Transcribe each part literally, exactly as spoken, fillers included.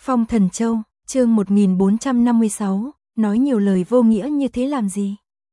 Phong Thần Châu, chương một nghìn bốn trăm năm mươi sáu, nói nhiều lời vô nghĩa như thế làm gì?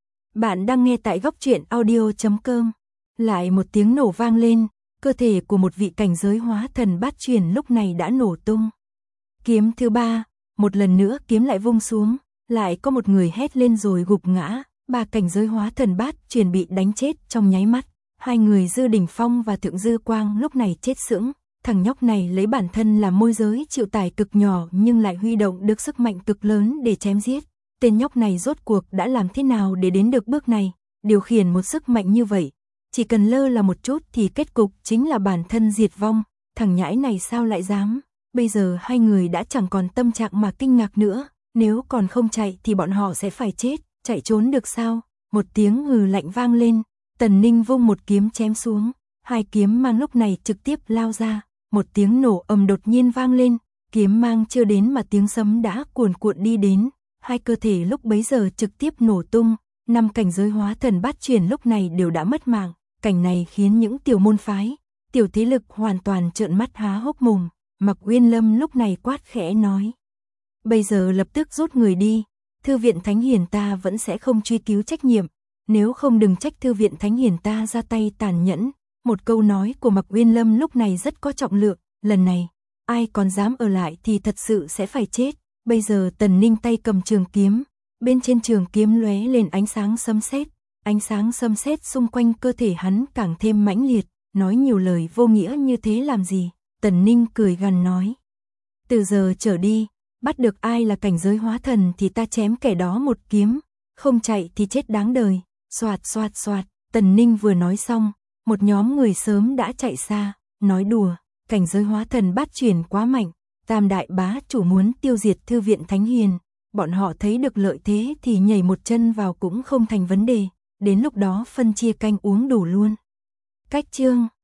Bạn đang nghe tại góc truyện audio chấm com. Lại một tiếng nổ vang lên, cơ thể của một vị cảnh giới hóa thần bát truyền lúc này đã nổ tung. Kiếm thứ ba, một lần nữa kiếm lại vung xuống, lại có một người hét lên rồi gục ngã, ba cảnh giới hóa thần bát truyền bị đánh chết trong nháy mắt. Hai người Dư Đỉnh Phong và Thượng Dư Quang lúc này chết sững. Thằng nhóc này lấy bản thân làm môi giới chịu tải cực nhỏ nhưng lại huy động được sức mạnh cực lớn để chém giết. Tên nhóc này rốt cuộc đã làm thế nào để đến được bước này, điều khiển một sức mạnh như vậy. Chỉ cần lơ là một chút thì kết cục chính là bản thân diệt vong. Thằng nhãi này sao lại dám? Bây giờ hai người đã chẳng còn tâm trạng mà kinh ngạc nữa. Nếu còn không chạy thì bọn họ sẽ phải chết. Chạy trốn được sao? Một tiếng hừ lạnh vang lên. Tần Ninh vung một kiếm chém xuống. Hai kiếm mang lúc này trực tiếp lao ra. Một tiếng nổ ầm đột nhiên vang lên. Kiếm mang chưa đến mà tiếng sấm đã cuồn cuộn đi đến. Hai cơ thể lúc bấy giờ trực tiếp nổ tung. Năm cảnh giới hóa thần bát truyền lúc này đều đã mất mạng. Cảnh này khiến những tiểu môn phái, tiểu thế lực hoàn toàn trợn mắt há hốc mồm. Mạc Uyên Lâm lúc này quát khẽ nói: bây giờ lập tức rút người đi. Thư viện Thánh Hiền ta vẫn sẽ không truy cứu trách nhiệm. Nếu không đừng trách Thư viện Thánh Hiền ta ra tay tàn nhẫn. Một câu nói của Mạc Uyên Lâm lúc này rất có trọng lượng. Lần này, ai còn dám ở lại thì thật sự sẽ phải chết. Bây giờ Tần Ninh tay cầm trường kiếm. Bên trên trường kiếm lóe lên ánh sáng sấm sét. Ánh sáng sấm sét xung quanh cơ thể hắn càng thêm mãnh liệt. Nói nhiều lời vô nghĩa như thế làm gì? Tần Ninh cười gằn nói: từ giờ trở đi, bắt được ai là cảnh giới hóa thần thì ta chém kẻ đó một kiếm. Không chạy thì chết đáng đời. Xoạt xoạt xoạt. Tần Ninh vừa nói xong, một nhóm người sớm đã chạy xa. Nói đùa, cảnh giới hóa thần bát truyền quá mạnh. Tam đại bá chủ muốn tiêu diệt Thư viện Thánh Hiền. Bọn họ thấy được lợi thế thì nhảy một chân vào cũng không thành vấn đề. Đến lúc đó phân chia canh uống đủ luôn. Cách chương